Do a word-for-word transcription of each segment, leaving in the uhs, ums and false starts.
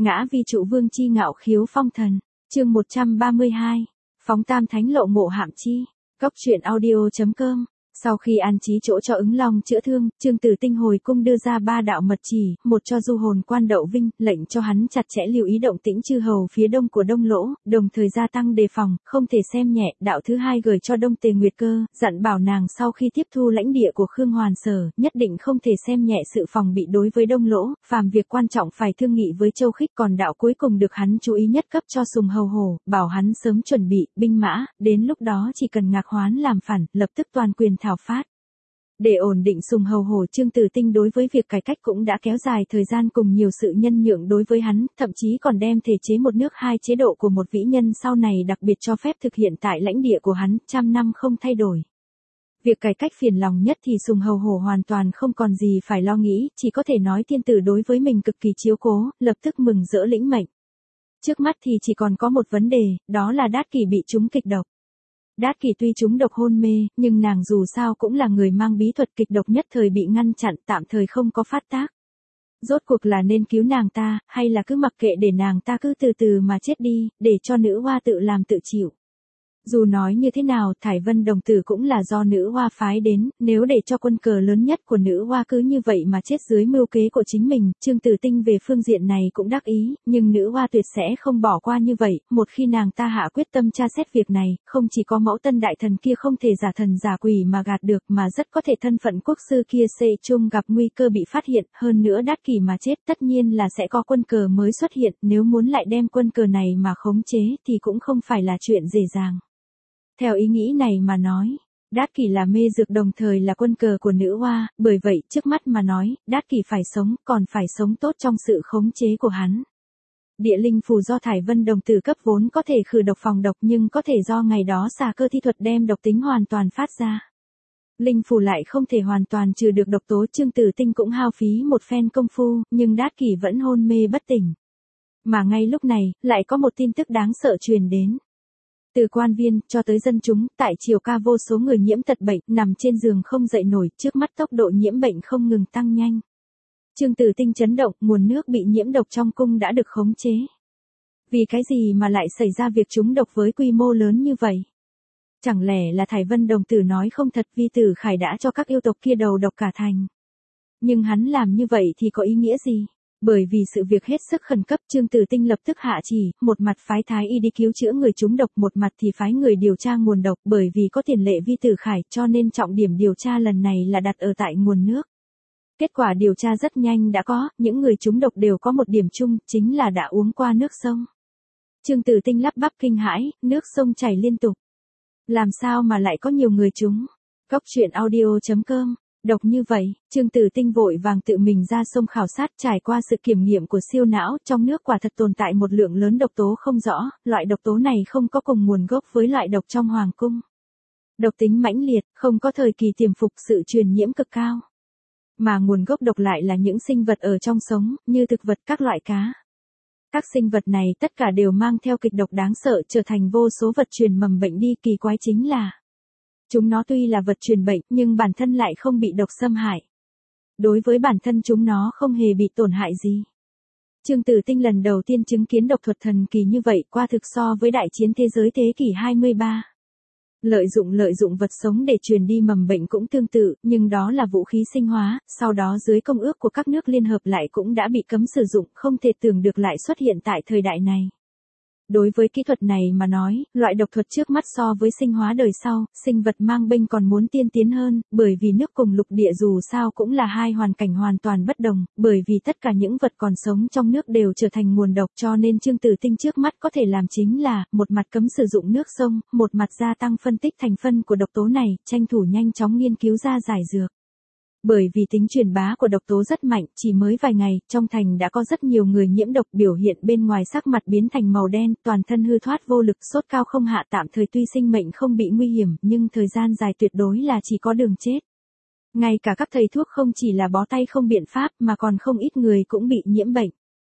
Ngã vi trụ vương chi ngạo khiếu phong thần, chương một trăm ba mươi hai, phóng tam thánh lộ ngộ hạm chi, góc truyện audio.com. Sau khi an trí chỗ cho ứng long chữa thương, Trương Tử Tinh hồi cung đưa ra ba đạo mật chỉ, một cho du hồn quan Đậu Vinh, lệnh cho hắn chặt chẽ lưu ý động tĩnh chư hầu phía đông của Đông Lỗ, đồng thời gia tăng đề phòng, không thể xem nhẹ. Đạo thứ hai gửi cho Đông Tề Nguyệt Cơ, dặn bảo nàng sau khi tiếp thu lãnh địa của Khương Hoàn Sở, nhất định không thể xem nhẹ sự phòng bị đối với Đông Lỗ, phàm việc quan trọng phải thương nghị với Châu Khích. Còn đạo cuối cùng được hắn chú ý nhất cấp cho Sùng Hầu Hổ, bảo hắn sớm chuẩn bị binh mã, đến lúc đó chỉ cần Ngạc Hoán làm phản, lập tức toàn quyền thảo phát. Để ổn định Sùng Hầu Hổ, Trương Tử Tinh đối với việc cải cách cũng đã kéo dài thời gian cùng nhiều sự nhân nhượng đối với hắn, thậm chí còn đem thể chế một nước hai chế độ của một vĩ nhân sau này đặc biệt cho phép thực hiện tại lãnh địa của hắn, trăm năm không thay đổi. Việc cải cách phiền lòng nhất thì Sùng Hầu Hổ hoàn toàn không còn gì phải lo nghĩ, chỉ có thể nói thiên tử đối với mình cực kỳ chiếu cố, lập tức mừng rỡ lĩnh mệnh. Trước mắt thì chỉ còn có một vấn đề, đó là Đát Kỷ bị trúng kịch độc. Đát Kỷ tuy trúng độc hôn mê, nhưng nàng dù sao cũng là người mang bí thuật kịch độc, nhất thời bị ngăn chặn, tạm thời không có phát tác. Rốt cuộc là nên cứu nàng ta, hay là cứ mặc kệ để nàng ta cứ từ từ mà chết đi, để cho nữ hoa tự làm tự chịu. Dù nói như thế nào, Thải Vân đồng tử cũng là do nữ hoa phái đến, nếu để cho quân cờ lớn nhất của nữ hoa cứ như vậy mà chết dưới mưu kế của chính mình, Trương Tử Tinh về phương diện này cũng đắc ý, nhưng nữ hoa tuyệt sẽ không bỏ qua như vậy. Một khi nàng ta hạ quyết tâm tra xét việc này, không chỉ có mẫu tân đại thần kia không thể giả thần giả quỷ mà gạt được, mà rất có thể thân phận quốc sư kia Sê Chung gặp nguy cơ bị phát hiện, hơn nữa Đát Kỷ mà chết tất nhiên là sẽ có quân cờ mới xuất hiện, nếu muốn lại đem quân cờ này mà khống chế thì cũng không phải là chuyện dễ dàng. Theo ý nghĩ này mà nói, Đát Kỷ là mê dược đồng thời là quân cờ của nữ hoa, bởi vậy trước mắt mà nói, Đát Kỷ phải sống, còn phải sống tốt trong sự khống chế của hắn. Địa linh phù do Thải Vân đồng tử cấp vốn có thể khử độc phòng độc, nhưng có thể do ngày đó xà cơ thi thuật đem độc tính hoàn toàn phát ra. Linh phù lại không thể hoàn toàn trừ được độc tố, Trương Tử Tinh cũng hao phí một phen công phu, nhưng Đát Kỷ vẫn hôn mê bất tỉnh. Mà ngay lúc này, lại có một tin tức đáng sợ truyền đến. Từ quan viên, cho tới dân chúng, tại triều ca vô số người nhiễm tật bệnh, nằm trên giường không dậy nổi, trước mắt tốc độ nhiễm bệnh không ngừng tăng nhanh. Trương Tử Tinh chấn động, nguồn nước bị nhiễm độc trong cung đã được khống chế. Vì cái gì mà lại xảy ra việc trúng độc với quy mô lớn như vậy? Chẳng lẽ là Thải Vân đồng tử nói không thật, Vi Tử Khải đã cho các yêu tộc kia đầu độc cả thành? Nhưng hắn làm như vậy thì có ý nghĩa gì? Bởi vì sự việc hết sức khẩn cấp, Trương Tử Tinh lập tức hạ chỉ, một mặt phái thái y đi cứu chữa người trúng độc, một mặt thì phái người điều tra nguồn độc, bởi vì có tiền lệ Vi Tử Khải, cho nên trọng điểm điều tra lần này là đặt ở tại nguồn nước. Kết quả điều tra rất nhanh đã có, những người trúng độc đều có một điểm chung, chính là đã uống qua nước sông. Trương Tử Tinh lắp bắp kinh hãi, nước sông chảy liên tục. Làm sao mà lại có nhiều người trúng? Góc truyện audio.com. Độc như vậy, Trương Tử Tinh vội vàng tự mình ra sông khảo sát, trải qua sự kiểm nghiệm của siêu não, trong nước quả thật tồn tại một lượng lớn độc tố không rõ, loại độc tố này không có cùng nguồn gốc với loại độc trong hoàng cung. Độc tính mãnh liệt, không có thời kỳ tiềm phục, sự truyền nhiễm cực cao. Mà nguồn gốc độc lại là những sinh vật ở trong sống, như thực vật, các loại cá. Các sinh vật này tất cả đều mang theo kịch độc đáng sợ, trở thành vô số vật truyền mầm bệnh đi. Kỳ quái chính là chúng nó tuy là vật truyền bệnh, nhưng bản thân lại không bị độc xâm hại. Đối với bản thân chúng nó không hề bị tổn hại gì. Trương Tử Tinh lần đầu tiên chứng kiến độc thuật thần kỳ như vậy, qua thực so với đại chiến thế giới thế kỷ hai mươi ba. Lợi dụng lợi dụng vật sống để truyền đi mầm bệnh cũng tương tự, nhưng đó là vũ khí sinh hóa, sau đó dưới công ước của các nước liên hợp lại cũng đã bị cấm sử dụng, không thể tưởng được lại xuất hiện tại thời đại này. Đối với kỹ thuật này mà nói, loại độc thuật trước mắt so với sinh hóa đời sau, sinh vật mang binh còn muốn tiên tiến hơn, bởi vì nước cùng lục địa dù sao cũng là hai hoàn cảnh hoàn toàn bất đồng, bởi vì tất cả những vật còn sống trong nước đều trở thành nguồn độc, cho nên Trương Tử Tinh trước mắt có thể làm chính là, một mặt cấm sử dụng nước sông, một mặt gia tăng phân tích thành phân của độc tố này, tranh thủ nhanh chóng nghiên cứu ra giải dược. Bởi vì tính truyền bá của độc tố rất mạnh, chỉ mới vài ngày, trong thành đã có rất nhiều người nhiễm độc, biểu hiện bên ngoài sắc mặt biến thành màu đen, toàn thân hư thoát vô lực, sốt cao không hạ, tạm thời tuy sinh mệnh không bị nguy hiểm, nhưng thời gian dài tuyệt đối là chỉ có đường chết. Ngay cả các thầy thuốc không chỉ là bó tay không biện pháp, mà còn không ít người cũng bị nhiễm bệnh.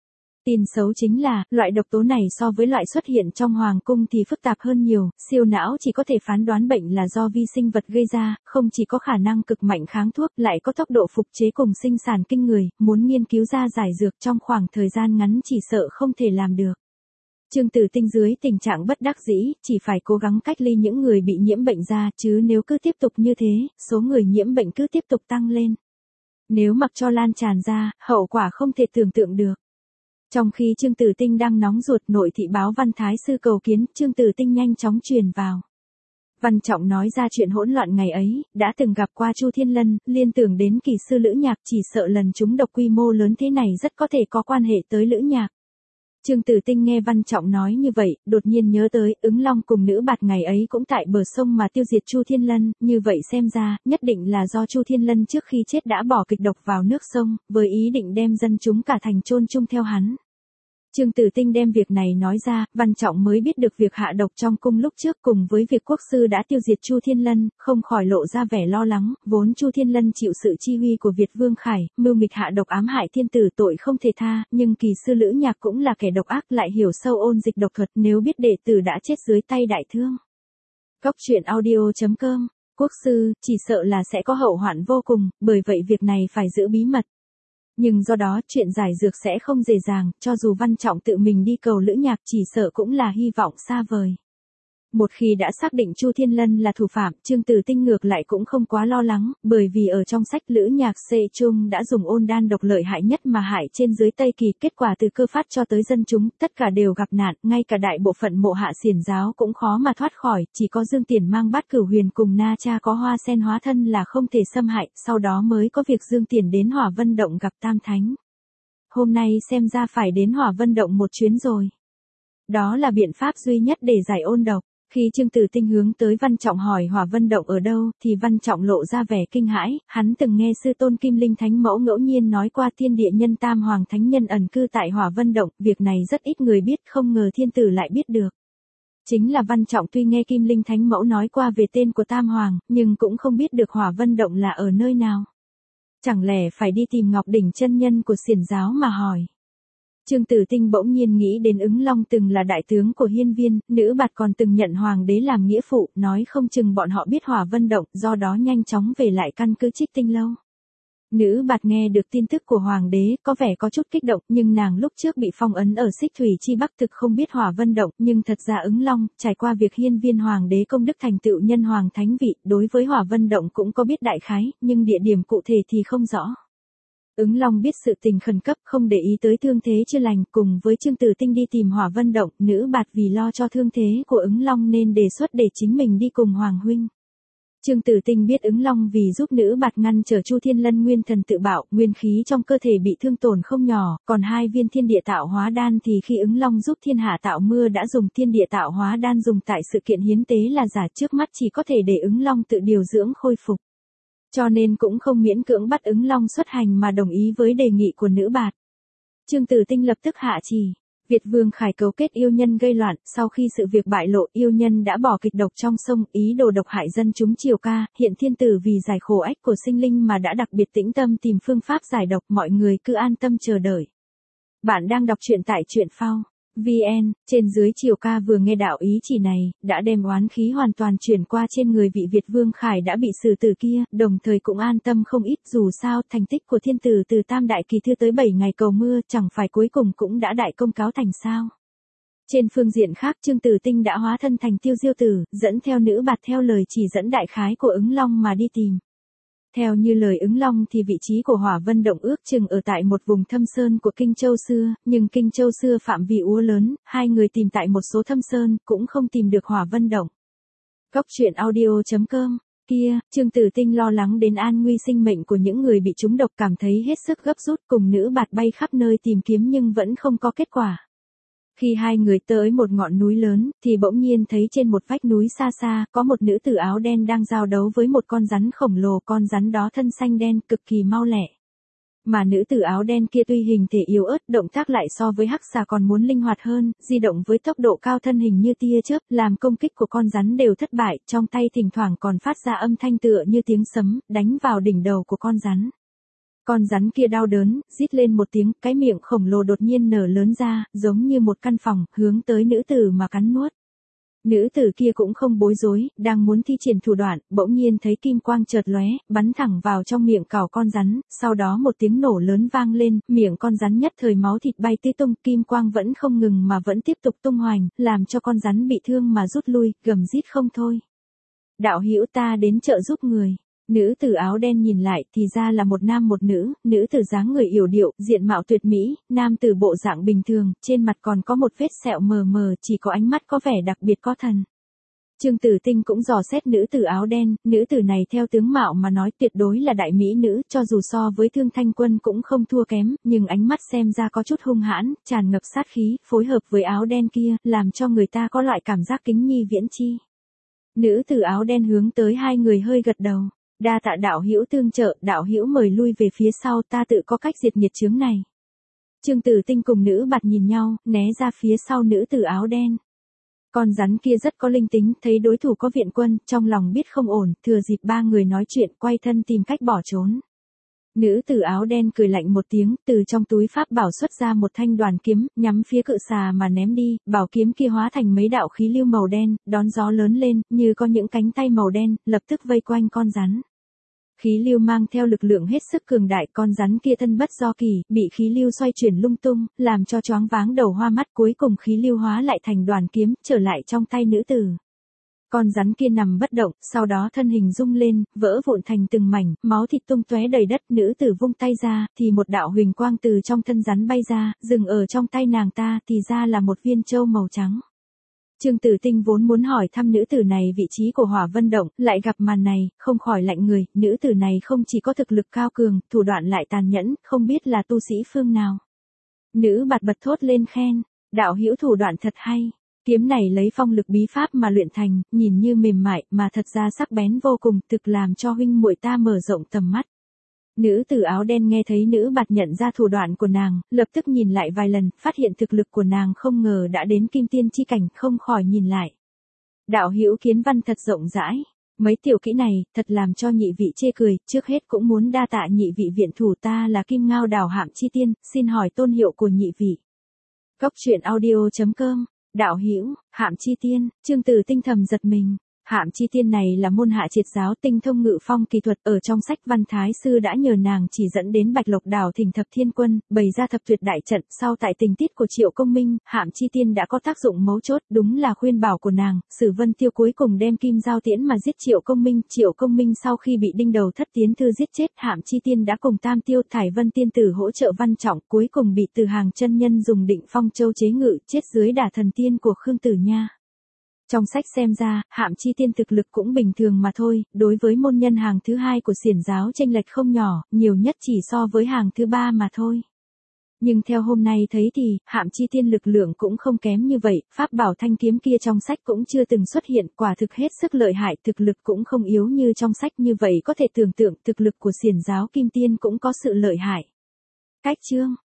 Tin xấu chính là, loại độc tố này so với loại xuất hiện trong hoàng cung thì phức tạp hơn nhiều, siêu não chỉ có thể phán đoán bệnh là do vi sinh vật gây ra, không chỉ có khả năng cực mạnh kháng thuốc, lại có tốc độ phục chế cùng sinh sản kinh người, muốn nghiên cứu ra giải dược trong khoảng thời gian ngắn chỉ sợ không thể làm được. Trương Tử Tinh dưới tình trạng bất đắc dĩ, chỉ phải cố gắng cách ly những người bị nhiễm bệnh ra, chứ nếu cứ tiếp tục như thế, số người nhiễm bệnh cứ tiếp tục tăng lên. Nếu mặc cho lan tràn ra, hậu quả không thể tưởng tượng được. Trong khi Trương Tử Tinh đang nóng ruột, nội thị báo Văn Thái Sư cầu kiến, Trương Tử Tinh nhanh chóng truyền vào. Văn Trọng nói ra chuyện hỗn loạn ngày ấy, đã từng gặp qua Chu Thiên Lân, liên tưởng đến kỳ sư Lữ Nhạc, chỉ sợ lần chúng độc quy mô lớn thế này rất có thể có quan hệ tới Lữ Nhạc. Trương Tử Tinh nghe Văn Trọng nói như vậy, đột nhiên nhớ tới, Ứng Long cùng Nữ Bạt ngày ấy cũng tại bờ sông mà tiêu diệt Chu Thiên Lân, như vậy xem ra, nhất định là do Chu Thiên Lân trước khi chết đã bỏ kịch độc vào nước sông, với ý định đem dân chúng cả thành chôn chung theo hắn. Trương Tử Tinh đem việc này nói ra, Văn Trọng mới biết được việc hạ độc trong cung lúc trước cùng với việc quốc sư đã tiêu diệt Chu Thiên Lân, không khỏi lộ ra vẻ lo lắng, vốn Chu Thiên Lân chịu sự chi huy của Việt Vương Khải, mưu nghịch hạ độc ám hại thiên tử tội không thể tha, nhưng kỳ sư Lữ Nhạc cũng là kẻ độc ác lại hiểu sâu ôn dịch độc thuật, nếu biết đệ tử đã chết dưới tay đại thương. Cốc truyện audio chấm com, quốc sư, chỉ sợ là sẽ có hậu hoạn vô cùng, bởi vậy việc này phải giữ bí mật. Nhưng do đó, chuyện giải dược sẽ không dễ dàng, cho dù Văn Trọng tự mình đi cầu Lữ Nhạc chỉ sợ cũng là hy vọng xa vời. Một khi đã xác định Chu Thiên Lân là thủ phạm, Trương Tử Tinh ngược lại cũng không quá lo lắng, bởi vì ở trong sách Lữ Nhạc Xê Trung đã dùng ôn đan độc lợi hại nhất mà hại trên dưới Tây Kỳ, kết quả từ cơ phát cho tới dân chúng, tất cả đều gặp nạn, ngay cả đại bộ phận mộ hạ xiển giáo cũng khó mà thoát khỏi, chỉ có Dương Tiền mang Bát Cửu Huyền cùng Na Cha có hoa sen hóa thân là không thể xâm hại, sau đó mới có việc Dương Tiền đến Hỏa Vân Động gặp Tam Thánh. Hôm nay xem ra phải đến Hỏa Vân Động một chuyến rồi. Đó là biện pháp duy nhất để giải ôn độc. Khi Trương Tử Tinh hướng tới Văn Trọng hỏi Hỏa Vân Động ở đâu, thì Văn Trọng lộ ra vẻ kinh hãi, hắn từng nghe sư tôn Kim Linh Thánh Mẫu ngẫu nhiên nói qua thiên địa nhân Tam Hoàng Thánh Nhân ẩn cư tại Hỏa Vân Động, việc này rất ít người biết, không ngờ thiên tử lại biết được. Chính là Văn Trọng tuy nghe Kim Linh Thánh Mẫu nói qua về tên của Tam Hoàng, nhưng cũng không biết được Hỏa Vân Động là ở nơi nào. Chẳng lẽ phải đi tìm Ngọc Đỉnh chân nhân của xiển giáo mà hỏi. Trương Tử Tinh bỗng nhiên nghĩ đến Ứng Long từng là đại tướng của Hiên Viên, Nữ Bạt còn từng nhận hoàng đế làm nghĩa phụ, nói không chừng bọn họ biết Hỏa Vân Động, do đó nhanh chóng về lại căn cứ Trích Tinh Lâu. Nữ Bạt nghe được tin tức của hoàng đế, có vẻ có chút kích động, nhưng nàng lúc trước bị phong ấn ở Xích Thủy Chi Bắc thực không biết Hỏa Vân Động, nhưng thật ra Ứng Long, trải qua việc Hiên Viên hoàng đế công đức thành tựu nhân hoàng thánh vị, đối với Hỏa Vân Động cũng có biết đại khái, nhưng địa điểm cụ thể thì không rõ. Ứng Long biết sự tình khẩn cấp, không để ý tới thương thế chưa lành, cùng với Trương Tử Tinh đi tìm Hỏa Vân Động, Nữ Bạt vì lo cho thương thế của Ứng Long nên đề xuất để chính mình đi cùng Hoàng huynh. Trương Tử Tinh biết Ứng Long vì giúp Nữ Bạt ngăn trở Chu Thiên Lân nguyên thần tự bạo, nguyên khí trong cơ thể bị thương tổn không nhỏ, còn hai viên thiên địa tạo hóa đan thì khi Ứng Long giúp thiên hạ tạo mưa đã dùng thiên địa tạo hóa đan dùng tại sự kiện hiến tế là giả, trước mắt chỉ có thể để Ứng Long tự điều dưỡng khôi phục. Cho nên cũng không miễn cưỡng bắt Ứng Long xuất hành mà đồng ý với đề nghị của Nữ Bạt. Trương Tử Tinh lập tức hạ chỉ. Việt Vương Khải cấu kết yêu nhân gây loạn, sau khi sự việc bại lộ, yêu nhân đã bỏ kịch độc trong sông, ý đồ độc hại dân chúng Triều Ca, hiện thiên tử vì giải khổ ách của sinh linh mà đã đặc biệt tĩnh tâm tìm phương pháp giải độc, mọi người cứ an tâm chờ đợi. Bạn đang đọc truyện tại truyện phao vê en, trên dưới Triều Ca vừa nghe đạo ý chỉ này, đã đem oán khí hoàn toàn chuyển qua trên người vị Việt Vương Khải đã bị xử tử kia, đồng thời cũng an tâm không ít, dù sao thành tích của thiên tử từ tam đại kỳ thư tới bảy ngày cầu mưa, chẳng phải cuối cùng cũng đã đại công cáo thành sao. Trên phương diện khác, Trương Tử Tinh đã hóa thân thành Tiêu Diêu Tử, dẫn theo Nữ Bạt theo lời chỉ dẫn đại khái của Ứng Long mà đi tìm. Theo như lời Ứng Long thì vị trí của Hỏa Vân Động ước chừng ở tại một vùng thâm sơn của Kinh Châu xưa, nhưng Kinh Châu xưa phạm vi úa lớn, hai người tìm tại một số thâm sơn, cũng không tìm được Hỏa Vân Động. Cốc truyện audio chấm com, kia, Trương Tử Tinh lo lắng đến an nguy sinh mệnh của những người bị trúng độc, cảm thấy hết sức gấp rút, cùng Nữ Bạt bay khắp nơi tìm kiếm nhưng vẫn không có kết quả. Khi hai người tới một ngọn núi lớn, thì bỗng nhiên thấy trên một vách núi xa xa, có một nữ tử áo đen đang giao đấu với một con rắn khổng lồ, con rắn đó thân xanh đen, cực kỳ mau lẹ. Mà nữ tử áo đen kia tuy hình thể yếu ớt, động tác lại so với hắc xà còn muốn linh hoạt hơn, di động với tốc độ cao, thân hình như tia chớp, làm công kích của con rắn đều thất bại, trong tay thỉnh thoảng còn phát ra âm thanh tựa như tiếng sấm, đánh vào đỉnh đầu của con rắn. Con rắn kia đau đớn, rít lên một tiếng, cái miệng khổng lồ đột nhiên nở lớn ra, giống như một căn phòng, hướng tới nữ tử mà cắn nuốt. Nữ tử kia cũng không bối rối, đang muốn thi triển thủ đoạn, bỗng nhiên thấy kim quang chợt lóe, bắn thẳng vào trong miệng cào con rắn, sau đó một tiếng nổ lớn vang lên, miệng con rắn nhất thời máu thịt bay tứ tung, kim quang vẫn không ngừng mà vẫn tiếp tục tung hoành, làm cho con rắn bị thương mà rút lui, gầm rít không thôi. Đạo hữu, ta đến trợ giúp người. Nữ tử áo đen nhìn lại thì ra là một nam một nữ, nữ tử dáng người yểu điệu, diện mạo tuyệt mỹ, nam tử bộ dạng bình thường, trên mặt còn có một vết sẹo mờ mờ, chỉ có ánh mắt có vẻ đặc biệt có thần. Trương Tử Tinh cũng dò xét nữ tử áo đen, nữ tử này theo tướng mạo mà nói tuyệt đối là đại mỹ nữ, cho dù so với Thương Thanh Quân cũng không thua kém, nhưng ánh mắt xem ra có chút hung hãn, tràn ngập sát khí, phối hợp với áo đen kia, làm cho người ta có loại cảm giác kính nhi viễn chi. Nữ tử áo đen hướng tới hai người hơi gật đầu. Đa tạ đạo hữu tương trợ, đạo hữu mời lui về phía sau, ta tự có cách diệt nghiệt chướng này. Trương Tử Tinh cùng nữ bạt nhìn nhau, né ra phía sau nữ tử áo đen. Con rắn kia rất có linh tính, thấy đối thủ có viện quân, trong lòng biết không ổn, thừa dịp ba người nói chuyện, quay thân tìm cách bỏ trốn. Nữ tử áo đen cười lạnh một tiếng, từ trong túi pháp bảo xuất ra một thanh đoàn kiếm, nhắm phía cự xà mà ném đi, bảo kiếm kia hóa thành mấy đạo khí lưu màu đen, đón gió lớn lên, như có những cánh tay màu đen, lập tức vây quanh con rắn. Khí lưu mang theo lực lượng hết sức cường đại, con rắn kia thân bất do kỳ, bị khí lưu xoay chuyển lung tung, làm cho choáng váng đầu hoa mắt, cuối cùng khí lưu hóa lại thành đoàn kiếm, trở lại trong tay nữ tử. Con rắn kia nằm bất động, sau đó thân hình rung lên, vỡ vụn thành từng mảnh, máu thịt tung tóe đầy đất, nữ tử vung tay ra, thì một đạo huỳnh quang từ trong thân rắn bay ra, dừng ở trong tay nàng ta, thì ra là một viên châu màu trắng. Trương Tử Tinh vốn muốn hỏi thăm nữ tử này vị trí của Hỏa Vân Động, lại gặp màn này, không khỏi lạnh người, nữ tử này không chỉ có thực lực cao cường, thủ đoạn lại tàn nhẫn, không biết là tu sĩ phương nào. Nữ bạt bật thốt lên khen, đạo hữu thủ đoạn thật hay. Kiếm này lấy phong lực bí pháp mà luyện thành, nhìn như mềm mại, mà thật ra sắc bén vô cùng, thực làm cho huynh muội ta mở rộng tầm mắt. Nữ tử áo đen nghe thấy nữ bạt nhận ra thủ đoạn của nàng, lập tức nhìn lại vài lần, phát hiện thực lực của nàng không ngờ đã đến kim tiên chi cảnh, không khỏi nhìn lại. Đạo hữu kiến văn thật rộng rãi, mấy tiểu kỹ này, thật làm cho nhị vị chê cười, trước hết cũng muốn đa tạ nhị vị viện thủ, ta là Kim Ngao Đảo Hạm Chi Tiên, xin hỏi tôn hiệu của nhị vị. Góc truyện audio chấm com. Đạo hữu, Hạm Chi Tiên, Trương Tử Tinh thầm giật mình. Hạm Chi Tiên này là môn hạ triệt giáo tinh thông ngự phong kỳ thuật, ở trong sách Văn Thái Sư đã nhờ nàng chỉ dẫn đến Bạch Lộc Đảo thỉnh Thập Thiên Quân, bày ra thập tuyệt đại trận, sau tại tình tiết của Triệu Công Minh, Hạm Chi Tiên đã có tác dụng mấu chốt, đúng là khuyên bảo của nàng, Sử Vân Tiêu cuối cùng đem kim giao tiễn mà giết Triệu Công Minh, Triệu Công Minh sau khi bị đinh đầu thất tiến thư giết chết, Hạm Chi Tiên đã cùng Tam Tiêu Thải Vân Tiên tử hỗ trợ Văn Trọng, cuối cùng bị Từ Hàng chân nhân dùng Định Phong Châu chế ngự, chết dưới đả thần tiên của Khương Tử Nha. Trong sách xem ra, Hạm Chi Tiên thực lực cũng bình thường mà thôi, đối với môn nhân hàng thứ hai của xiển giáo chênh lệch không nhỏ, nhiều nhất chỉ so với hàng thứ ba mà thôi. Nhưng theo hôm nay thấy thì, Hạm Chi Tiên lực lượng cũng không kém như vậy, pháp bảo thanh kiếm kia trong sách cũng chưa từng xuất hiện, quả thực hết sức lợi hại, thực lực cũng không yếu như trong sách, như vậy có thể tưởng tượng thực lực của xiển giáo kim tiên cũng có sự lợi hại. Cách chương